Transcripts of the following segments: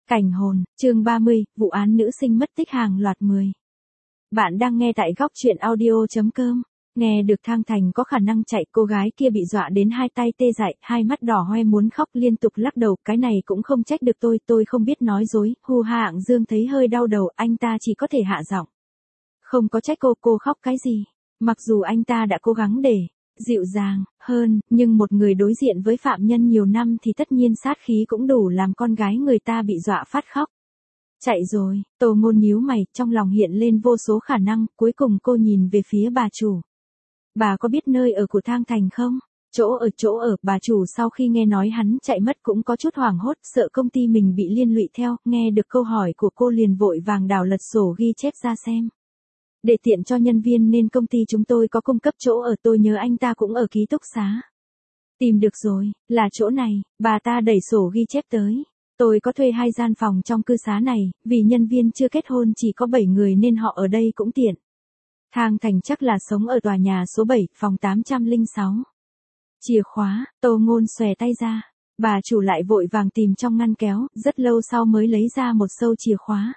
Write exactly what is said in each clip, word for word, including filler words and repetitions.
Cảnh hồn, chương ba mươi, vụ án nữ sinh mất tích hàng loạt mười. Bạn đang nghe tại góc truyện audio.com. Nghe được Thang Thành có khả năng chạy, cô gái kia bị dọa đến hai tay tê dại, hai mắt đỏ hoe muốn khóc, liên tục lắc đầu, cái này cũng không trách được tôi, tôi không biết nói dối. Hu Hạng Dương thấy hơi đau đầu, anh ta chỉ có thể hạ giọng. Không có trách cô, cô khóc cái gì? Mặc dù anh ta đã cố gắng để dịu dàng hơn, nhưng một người đối diện với phạm nhân nhiều năm thì tất nhiên sát khí cũng đủ làm con gái người ta bị dọa phát khóc. Chạy rồi, Tô Ngôn nhíu mày, trong lòng hiện lên vô số khả năng, cuối cùng cô nhìn về phía bà chủ. Bà có biết nơi ở của Thang Thành không? Chỗ ở chỗ ở, bà chủ sau khi nghe nói hắn chạy mất cũng có chút hoảng hốt, sợ công ty mình bị liên lụy theo, nghe được câu hỏi của cô liền vội vàng đào lật sổ ghi chép ra xem. Để tiện cho nhân viên nên công ty chúng tôi có cung cấp chỗ ở, tôi nhớ anh ta cũng ở ký túc xá. Tìm được rồi, là chỗ này, bà ta đẩy sổ ghi chép tới. Tôi có thuê hai gian phòng trong cư xá này, vì nhân viên chưa kết hôn chỉ có bảy người nên họ ở đây cũng tiện. Thang Thành chắc là sống ở tòa nhà số bảy, phòng tám trăm lẻ sáu. Chìa khóa, Tô Ngôn xòe tay ra. Bà chủ lại vội vàng tìm trong ngăn kéo, rất lâu sau mới lấy ra một sâu chìa khóa.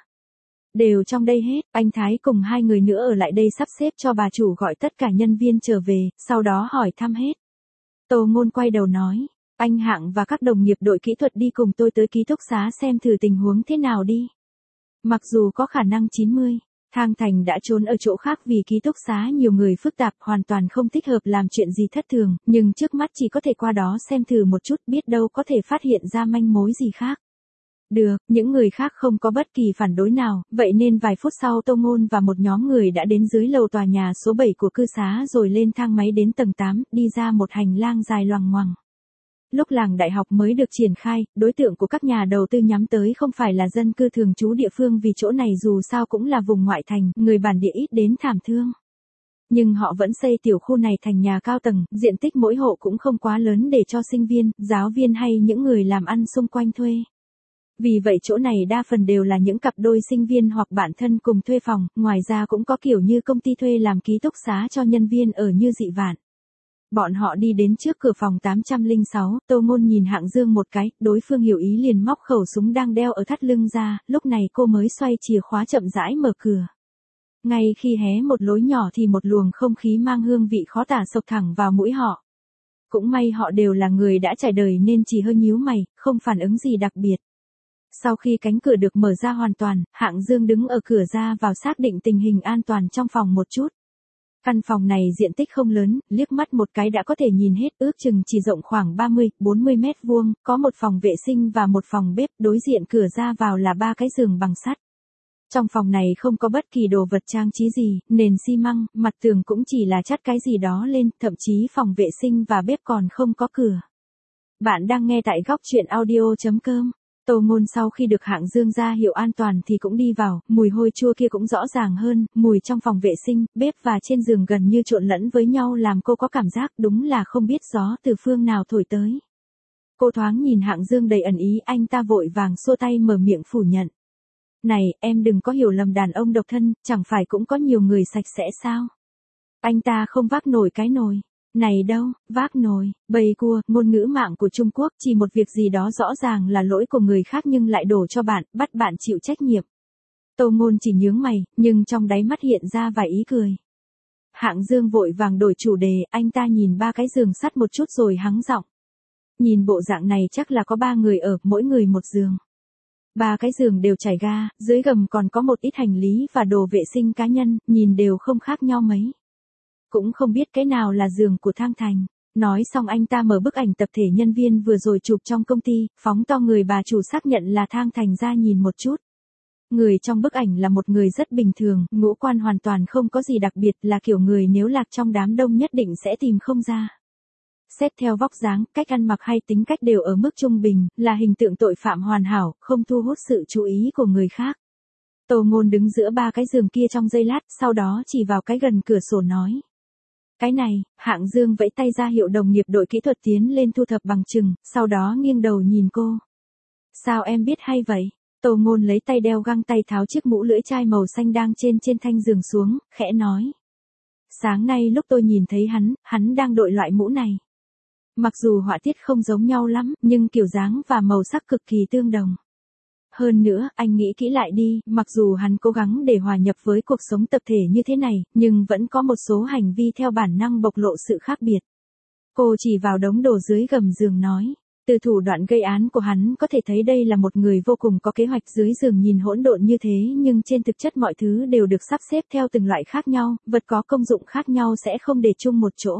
Đều trong đây hết, anh Thái cùng hai người nữa ở lại đây sắp xếp cho bà chủ gọi tất cả nhân viên trở về, sau đó hỏi thăm hết. Tô Ngôn quay đầu nói, anh Hạng và các đồng nghiệp đội kỹ thuật đi cùng tôi tới ký túc xá xem thử tình huống thế nào đi. Mặc dù có khả năng chín mươi, Thang Thành đã trốn ở chỗ khác vì ký túc xá nhiều người phức tạp hoàn toàn không thích hợp làm chuyện gì thất thường, nhưng trước mắt chỉ có thể qua đó xem thử một chút, biết đâu có thể phát hiện ra manh mối gì khác. Được, những người khác không có bất kỳ phản đối nào, vậy nên vài phút sau Tô Ngôn và một nhóm người đã đến dưới lầu tòa nhà số bảy của cư xá rồi lên thang máy đến tầng tám, đi ra một hành lang dài loằng ngoằng. Lúc làng đại học mới được triển khai, đối tượng của các nhà đầu tư nhắm tới không phải là dân cư thường trú địa phương vì chỗ này dù sao cũng là vùng ngoại thành, người bản địa ít đến thảm thương. Nhưng họ vẫn xây tiểu khu này thành nhà cao tầng, diện tích mỗi hộ cũng không quá lớn để cho sinh viên, giáo viên hay những người làm ăn xung quanh thuê. Vì vậy chỗ này đa phần đều là những cặp đôi sinh viên hoặc bạn thân cùng thuê phòng, ngoài ra cũng có kiểu như công ty thuê làm ký túc xá cho nhân viên ở như Dị Vạn. Bọn họ đi đến trước cửa phòng tám trăm lẻ sáu, Tô Ngôn nhìn Hạng Dương một cái, đối phương hiểu ý liền móc khẩu súng đang đeo ở thắt lưng ra, lúc này cô mới xoay chìa khóa chậm rãi mở cửa. Ngay khi hé một lối nhỏ thì một luồng không khí mang hương vị khó tả xộc thẳng vào mũi họ. Cũng may họ đều là người đã trải đời nên chỉ hơi nhíu mày, không phản ứng gì đặc biệt. Sau khi cánh cửa được mở ra hoàn toàn, Hạng Dương đứng ở cửa ra vào xác định tình hình an toàn trong phòng một chút. Căn phòng này diện tích không lớn, liếc mắt một cái đã có thể nhìn hết, ước chừng chỉ rộng khoảng ba mươi, bốn mươi mét vuông, có một phòng vệ sinh và một phòng bếp, đối diện cửa ra vào là ba cái giường bằng sắt. Trong phòng này không có bất kỳ đồ vật trang trí gì, nền xi măng, mặt tường cũng chỉ là chắt cái gì đó lên, thậm chí phòng vệ sinh và bếp còn không có cửa. Bạn đang nghe tại góc truyện audio.com. Tô Ngôn sau khi được Hạng Dương ra hiệu an toàn thì cũng đi vào, mùi hôi chua kia cũng rõ ràng hơn, mùi trong phòng vệ sinh, bếp và trên giường gần như trộn lẫn với nhau làm cô có cảm giác đúng là không biết gió từ phương nào thổi tới. Cô thoáng nhìn Hạng Dương đầy ẩn ý, anh ta vội vàng xua tay mở miệng phủ nhận. Này, em đừng có hiểu lầm đàn ông độc thân, chẳng phải cũng có nhiều người sạch sẽ sao? Anh ta không vác nổi cái nồi. Này đâu, vác nồi, bầy cua, ngôn ngữ mạng của Trung Quốc, chỉ một việc gì đó rõ ràng là lỗi của người khác nhưng lại đổ cho bạn, bắt bạn chịu trách nhiệm. Tô Ngôn chỉ nhướng mày, nhưng trong đáy mắt hiện ra vài ý cười. Hạng Dương vội vàng đổi chủ đề, anh ta nhìn ba cái giường sắt một chút rồi hắng giọng. Nhìn bộ dạng này chắc là có ba người ở, mỗi người một giường. Ba cái giường đều trải ga, dưới gầm còn có một ít hành lý và đồ vệ sinh cá nhân, nhìn đều không khác nhau mấy. Cũng không biết cái nào là giường của Thang Thành. Nói xong anh ta mở bức ảnh tập thể nhân viên vừa rồi chụp trong công ty, phóng to người bà chủ xác nhận là Thang Thành ra nhìn một chút. Người trong bức ảnh là một người rất bình thường, ngũ quan hoàn toàn không có gì đặc biệt, là kiểu người nếu lạc trong đám đông nhất định sẽ tìm không ra. Xét theo vóc dáng, cách ăn mặc hay tính cách đều ở mức trung bình, là hình tượng tội phạm hoàn hảo, không thu hút sự chú ý của người khác. Tô Ngôn đứng giữa ba cái giường kia trong giây lát, sau đó chỉ vào cái gần cửa sổ nói. Cái này, Hạng Dương vẫy tay ra hiệu đồng nghiệp đội kỹ thuật tiến lên thu thập bằng chứng, sau đó nghiêng đầu nhìn cô. Sao em biết hay vậy? Tô Ngôn lấy tay đeo găng tay tháo chiếc mũ lưỡi chai màu xanh đang trên trên thanh giường xuống, khẽ nói. Sáng nay lúc tôi nhìn thấy hắn, hắn đang đội loại mũ này. Mặc dù họa tiết không giống nhau lắm, nhưng kiểu dáng và màu sắc cực kỳ tương đồng. Hơn nữa, anh nghĩ kỹ lại đi, mặc dù hắn cố gắng để hòa nhập với cuộc sống tập thể như thế này, nhưng vẫn có một số hành vi theo bản năng bộc lộ sự khác biệt. Cô chỉ vào đống đồ dưới gầm giường nói. Từ thủ đoạn gây án của hắn có thể thấy đây là một người vô cùng có kế hoạch. Dưới giường nhìn hỗn độn như thế nhưng trên thực chất mọi thứ đều được sắp xếp theo từng loại khác nhau, vật có công dụng khác nhau sẽ không để chung một chỗ.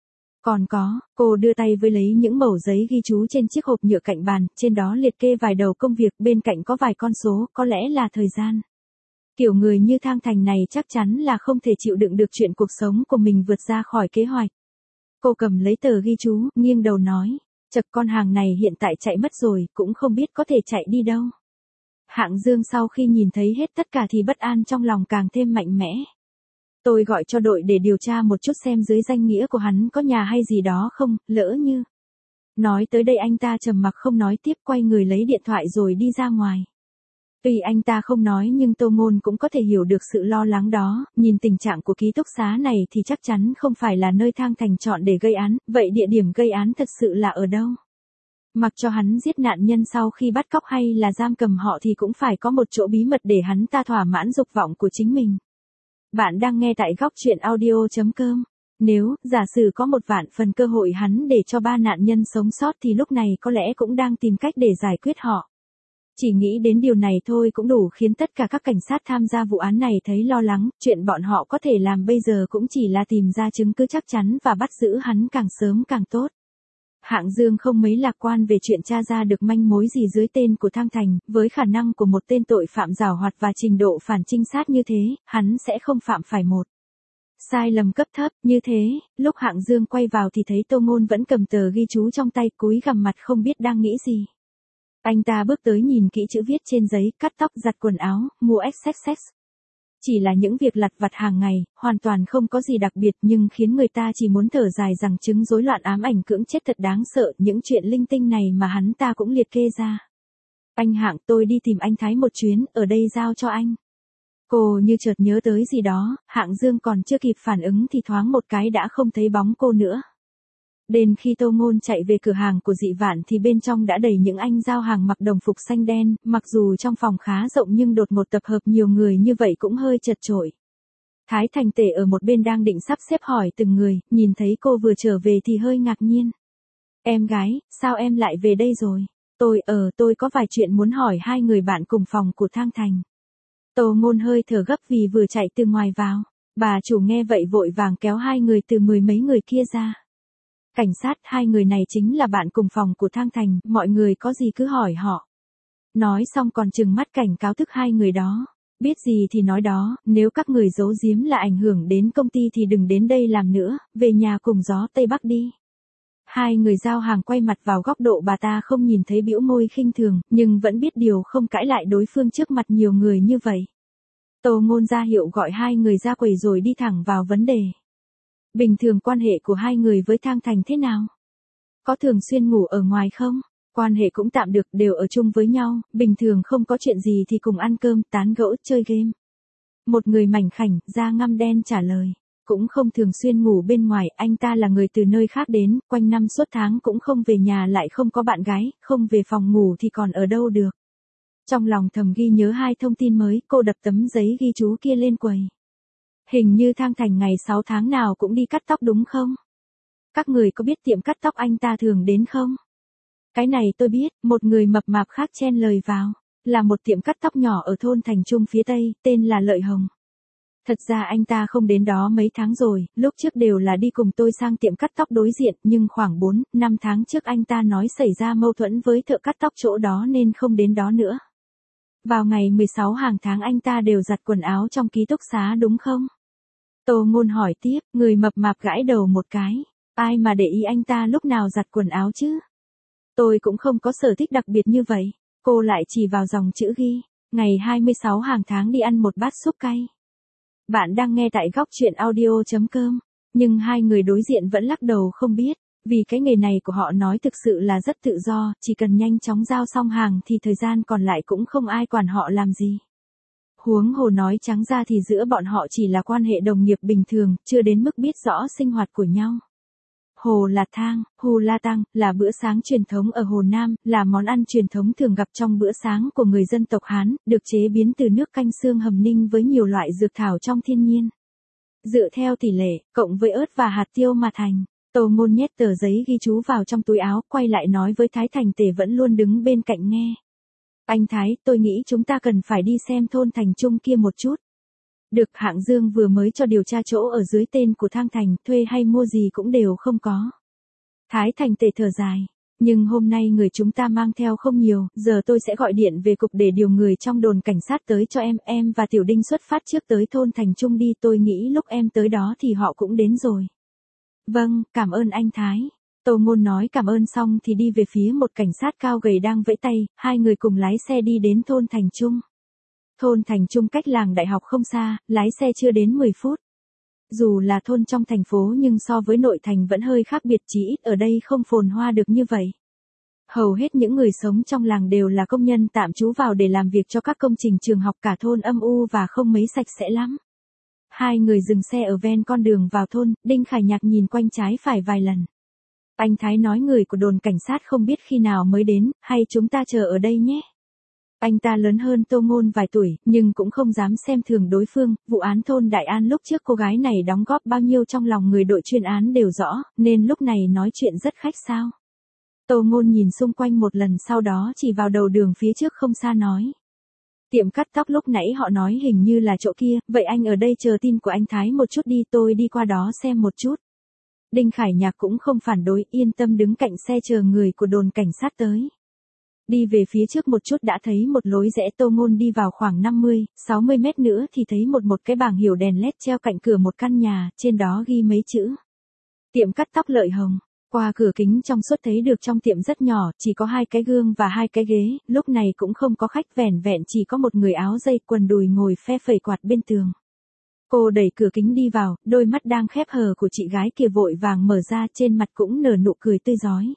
Còn có, cô đưa tay với lấy những mẩu giấy ghi chú trên chiếc hộp nhựa cạnh bàn, trên đó liệt kê vài đầu công việc, bên cạnh có vài con số, có lẽ là thời gian. Kiểu người như Thang Thành này chắc chắn là không thể chịu đựng được chuyện cuộc sống của mình vượt ra khỏi kế hoạch. Cô cầm lấy tờ ghi chú, nghiêng đầu nói, chật con hàng này hiện tại chạy mất rồi, cũng không biết có thể chạy đi đâu. Hạng Dương sau khi nhìn thấy hết tất cả thì bất an trong lòng càng thêm mạnh mẽ. Tôi gọi cho đội để điều tra một chút xem dưới danh nghĩa của hắn có nhà hay gì đó không, lỡ như. Nói tới đây anh ta trầm mặc không nói tiếp, quay người lấy điện thoại rồi đi ra ngoài. Tuy anh ta không nói nhưng Tô Ngôn cũng có thể hiểu được sự lo lắng đó, nhìn tình trạng của ký túc xá này thì chắc chắn không phải là nơi Thang Thành chọn để gây án, vậy địa điểm gây án thật sự là ở đâu? Mặc cho hắn giết nạn nhân sau khi bắt cóc hay là giam cầm họ thì cũng phải có một chỗ bí mật để hắn ta thỏa mãn dục vọng của chính mình. Bạn đang nghe tại góc truyện audio chấm com. Nếu, giả sử có một vạn phần cơ hội hắn để cho ba nạn nhân sống sót thì lúc này có lẽ cũng đang tìm cách để giải quyết họ. Chỉ nghĩ đến điều này thôi cũng đủ khiến tất cả các cảnh sát tham gia vụ án này thấy lo lắng, chuyện bọn họ có thể làm bây giờ cũng chỉ là tìm ra chứng cứ chắc chắn và bắt giữ hắn càng sớm càng tốt. Hạng Dương không mấy lạc quan về chuyện tra ra được manh mối gì dưới tên của Thang Thành, với khả năng của một tên tội phạm giảo hoạt và trình độ phản trinh sát như thế, hắn sẽ không phạm phải một sai lầm cấp thấp. Như thế, lúc Hạng Dương quay vào thì thấy Tô Ngôn vẫn cầm tờ ghi chú trong tay, cúi gằm mặt không biết đang nghĩ gì. Anh ta bước tới nhìn kỹ chữ viết trên giấy, cắt tóc, giặt quần áo, mua ích xách xách. Chỉ là những việc lặt vặt hàng ngày, hoàn toàn không có gì đặc biệt nhưng khiến người ta chỉ muốn thở dài rằng chứng rối loạn ám ảnh cưỡng chết thật đáng sợ, những chuyện linh tinh này mà hắn ta cũng liệt kê ra. Anh Hạng, tôi đi tìm anh Thái một chuyến, ở đây giao cho anh. Cô như chợt nhớ tới gì đó, Hạng Dương còn chưa kịp phản ứng thì thoáng một cái đã không thấy bóng cô nữa. Đến khi Tô Ngôn chạy về cửa hàng của Dị Vạn thì bên trong đã đầy những anh giao hàng mặc đồng phục xanh đen, mặc dù trong phòng khá rộng nhưng đột ngột tập hợp nhiều người như vậy cũng hơi chật chội. Thái Thành Tể ở một bên đang định sắp xếp hỏi từng người, nhìn thấy cô vừa trở về thì hơi ngạc nhiên. Em gái, sao em lại về đây rồi? Tôi, ờ, tôi có vài chuyện muốn hỏi hai người bạn cùng phòng của Thang Thành. Tô Ngôn hơi thở gấp vì vừa chạy từ ngoài vào. Bà chủ nghe vậy vội vàng kéo hai người từ mười mấy người kia ra. Cảnh sát, hai người này chính là bạn cùng phòng của Thang Thành, mọi người có gì cứ hỏi họ. Nói xong còn trừng mắt cảnh cáo thức hai người đó. Biết gì thì nói đó, nếu các người giấu giếm là ảnh hưởng đến công ty thì đừng đến đây làm nữa, về nhà cùng gió Tây Bắc đi. Hai người giao hàng quay mặt vào góc độ bà ta không nhìn thấy, bĩu môi khinh thường, nhưng vẫn biết điều không cãi lại đối phương trước mặt nhiều người như vậy. Tô Ngôn ra hiệu gọi hai người ra quầy rồi đi thẳng vào vấn đề. Bình thường quan hệ của hai người với Thang Thành thế nào? Có thường xuyên ngủ ở ngoài không? Quan hệ cũng tạm được, đều ở chung với nhau, bình thường không có chuyện gì thì cùng ăn cơm, tán gẫu, chơi game. Một người mảnh khảnh, da ngăm đen trả lời. Cũng không thường xuyên ngủ bên ngoài, anh ta là người từ nơi khác đến, quanh năm suốt tháng cũng không về nhà, lại không có bạn gái, không về phòng ngủ thì còn ở đâu được. Trong lòng thầm ghi nhớ hai thông tin mới, cô đập tấm giấy ghi chú kia lên quầy. Hình như Thang Thành ngày sáu tháng nào cũng đi cắt tóc đúng không? Các người có biết tiệm cắt tóc anh ta thường đến không? Cái này tôi biết, một người mập mạp khác chen lời vào. Là một tiệm cắt tóc nhỏ ở thôn Thành Trung phía Tây, tên là Lợi Hồng. Thật ra anh ta không đến đó mấy tháng rồi, lúc trước đều là đi cùng tôi sang tiệm cắt tóc đối diện, nhưng khoảng bốn, năm tháng trước anh ta nói xảy ra mâu thuẫn với thợ cắt tóc chỗ đó nên không đến đó nữa. Vào ngày mười sáu hàng tháng anh ta đều giặt quần áo trong ký túc xá đúng không? Tô Ngôn hỏi tiếp, người mập mạp gãi đầu một cái. Ai mà để ý anh ta lúc nào giặt quần áo chứ? Tôi cũng không có sở thích đặc biệt như vậy. Cô lại chỉ vào dòng chữ ghi, ngày hai mươi sáu hàng tháng đi ăn một bát súp cay. Bạn đang nghe tại góc truyện audio chấm com, nhưng hai người đối diện vẫn lắc đầu không biết, vì cái nghề này của họ nói thực sự là rất tự do, chỉ cần nhanh chóng giao xong hàng thì thời gian còn lại cũng không ai quản họ làm gì. Huống hồ nói trắng ra thì giữa bọn họ chỉ là quan hệ đồng nghiệp bình thường, chưa đến mức biết rõ sinh hoạt của nhau. Hồ Lạt Thang, Hù La Tăng, là bữa sáng truyền thống ở Hồ Nam, là món ăn truyền thống thường gặp trong bữa sáng của người dân tộc Hán, được chế biến từ nước canh xương hầm ninh với nhiều loại dược thảo trong thiên nhiên. Dựa theo tỷ lệ, cộng với ớt và hạt tiêu mà thành. Tô Ngôn nhét tờ giấy ghi chú vào trong túi áo, quay lại nói với Thái Thành Tề vẫn luôn đứng bên cạnh nghe. Anh Thái, tôi nghĩ chúng ta cần phải đi xem thôn Thành Trung kia một chút. Được, Hạng Dương vừa mới cho điều tra chỗ ở dưới tên của Thang Thành, thuê hay mua gì cũng đều không có. Thái Thành Tề thở dài. Nhưng hôm nay người chúng ta mang theo không nhiều, giờ tôi sẽ gọi điện về cục để điều người trong đồn cảnh sát tới cho em, em và Tiểu Đinh xuất phát trước tới thôn Thành Trung đi, tôi nghĩ lúc em tới đó thì họ cũng đến rồi. Vâng, cảm ơn anh Thái. Tô Ngôn nói cảm ơn xong thì đi về phía một cảnh sát cao gầy đang vẫy tay, hai người cùng lái xe đi đến thôn Thành Trung. Thôn Thành Trung cách làng đại học không xa, lái xe chưa đến mười phút. Dù là thôn trong thành phố nhưng so với nội thành vẫn hơi khác biệt, chỉ ít ở đây không phồn hoa được như vậy. Hầu hết những người sống trong làng đều là công nhân tạm trú vào để làm việc cho các công trình trường học, cả thôn âm u và không mấy sạch sẽ lắm. Hai người dừng xe ở ven con đường vào thôn, Đinh Khải Nhạc nhìn quanh trái phải vài lần. Anh Thái nói người của đồn cảnh sát không biết khi nào mới đến, hay chúng ta chờ ở đây nhé. Anh ta lớn hơn Tô Ngôn vài tuổi, nhưng cũng không dám xem thường đối phương, vụ án thôn Đại An lúc trước cô gái này đóng góp bao nhiêu trong lòng người đội chuyên án đều rõ, nên lúc này nói chuyện rất khách sáo. Tô Ngôn nhìn xung quanh một lần sau đó chỉ vào đầu đường phía trước không xa nói. Tiệm cắt tóc lúc nãy họ nói hình như là chỗ kia, vậy anh ở đây chờ tin của anh Thái một chút đi, tôi đi qua đó xem một chút. Đinh Khải Nhạc cũng không phản đối, yên tâm đứng cạnh xe chờ người của đồn cảnh sát tới. Đi về phía trước một chút đã thấy một lối rẽ, Tô Ngôn đi vào khoảng năm mươi, sáu mươi mét nữa thì thấy một một cái bảng hiệu đèn led treo cạnh cửa một căn nhà, trên đó ghi mấy chữ. Tiệm cắt tóc Lợi Hồng. Qua cửa kính trong suốt thấy được trong tiệm rất nhỏ, chỉ có hai cái gương và hai cái ghế, lúc này cũng không có khách, vẻn vẹn chỉ có một người áo dây quần đùi ngồi phe phẩy quạt bên tường. Cô đẩy cửa kính đi vào, đôi mắt đang khép hờ của chị gái kia vội vàng mở ra, trên mặt cũng nở nụ cười tươi rói.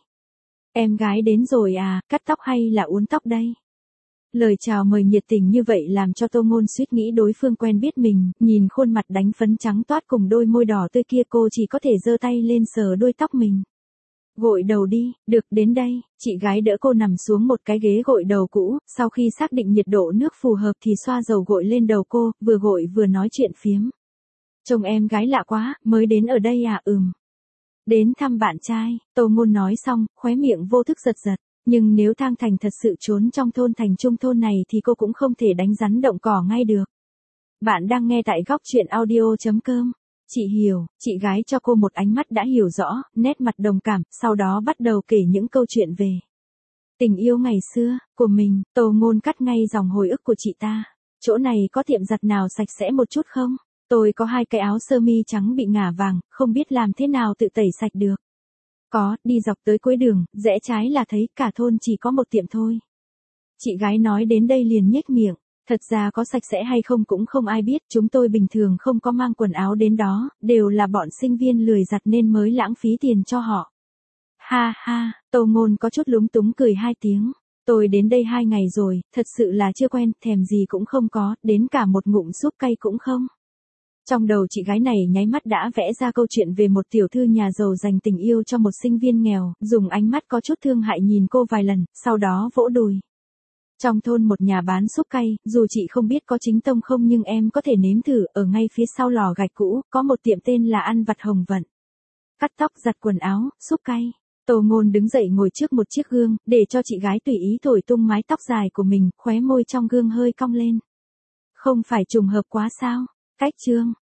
Em gái đến rồi à, cắt tóc hay là uốn tóc đây? Lời chào mời nhiệt tình như vậy làm cho Tô Ngôn suýt nghĩ đối phương quen biết mình, nhìn khuôn mặt đánh phấn trắng toát cùng đôi môi đỏ tươi kia cô chỉ có thể giơ tay lên sờ đuôi tóc mình. Gội đầu đi, được, đến đây, chị gái đỡ cô nằm xuống một cái ghế gội đầu cũ, sau khi xác định nhiệt độ nước phù hợp thì xoa dầu gội lên đầu cô, vừa gội vừa nói chuyện phiếm. Chồng em gái lạ quá, mới đến ở đây à? Ừm. Đến thăm bạn trai, Tô Ngôn nói xong, khóe miệng vô thức giật giật, nhưng nếu Thang Thành thật sự trốn trong thôn Thành Trung thôn này thì cô cũng không thể đánh rắn động cỏ ngay được. Bạn đang nghe tại góc truyện audio chấm com. Chị hiểu, chị gái cho cô một ánh mắt đã hiểu rõ, nét mặt đồng cảm, sau đó bắt đầu kể những câu chuyện về tình yêu ngày xưa của mình. Tô Ngôn cắt ngay dòng hồi ức của chị ta. Chỗ này có tiệm giặt nào sạch sẽ một chút không? Tôi có hai cái áo sơ mi trắng bị ngả vàng, không biết làm thế nào tự tẩy sạch được. Có, đi dọc tới cuối đường, rẽ trái là thấy, cả thôn chỉ có một tiệm thôi. Chị gái nói đến đây liền nhếch miệng. Thật ra có sạch sẽ hay không cũng không ai biết, chúng tôi bình thường không có mang quần áo đến đó, đều là bọn sinh viên lười giặt nên mới lãng phí tiền cho họ. Ha ha, Tô Ngôn có chút lúng túng cười hai tiếng. Tôi đến đây hai ngày rồi, thật sự là chưa quen, thèm gì cũng không có, đến cả một ngụm súp cay cũng không. Trong đầu chị gái này nháy mắt đã vẽ ra câu chuyện về một tiểu thư nhà giàu dành tình yêu cho một sinh viên nghèo, dùng ánh mắt có chút thương hại nhìn cô vài lần, sau đó vỗ đùi. Trong thôn một nhà bán súp cay, dù chị không biết có chính tông không nhưng em có thể nếm thử, ở ngay phía sau lò gạch cũ, có một tiệm tên là Ăn Vặt Hồng Vận. Cắt tóc, giặt quần áo, súp cay. Tô Ngôn đứng dậy ngồi trước một chiếc gương, để cho chị gái tùy ý thổi tung mái tóc dài của mình, khóe môi trong gương hơi cong lên. Không phải trùng hợp quá sao? Cách chương.